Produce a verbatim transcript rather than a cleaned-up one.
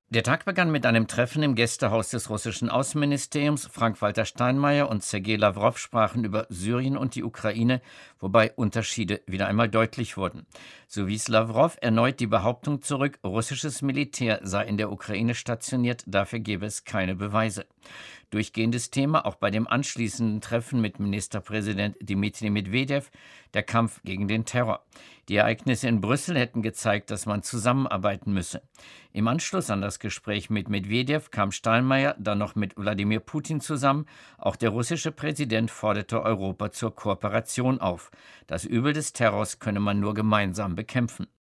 Der Tag begann mit einem Treffen im Gästehaus des russischen Außenministeriums. Frank-Walter Steinmeier und Sergei Lawrow sprachen über Syrien und die Ukraine, wobei Unterschiede wieder einmal deutlich wurden. So wies Lawrow erneut die Behauptung zurück, russisches Militär sei in der Ukraine stationiert, dafür gebe es keine Beweise. Durchgehendes Thema auch bei dem anschließenden Treffen mit Ministerpräsident Dmitri Medwedew, der Kampf gegen den Terror. Die Ereignisse in Brüssel hätten gezeigt, dass man zusammenarbeiten müsse. Im Anschluss an das Gespräch mit Medwedew kam Steinmeier dann noch mit Wladimir Putin zusammen. Auch der russische Präsident forderte Europa zur Kooperation auf. Das Übel des Terrors könne man nur gemeinsam bekämpfen.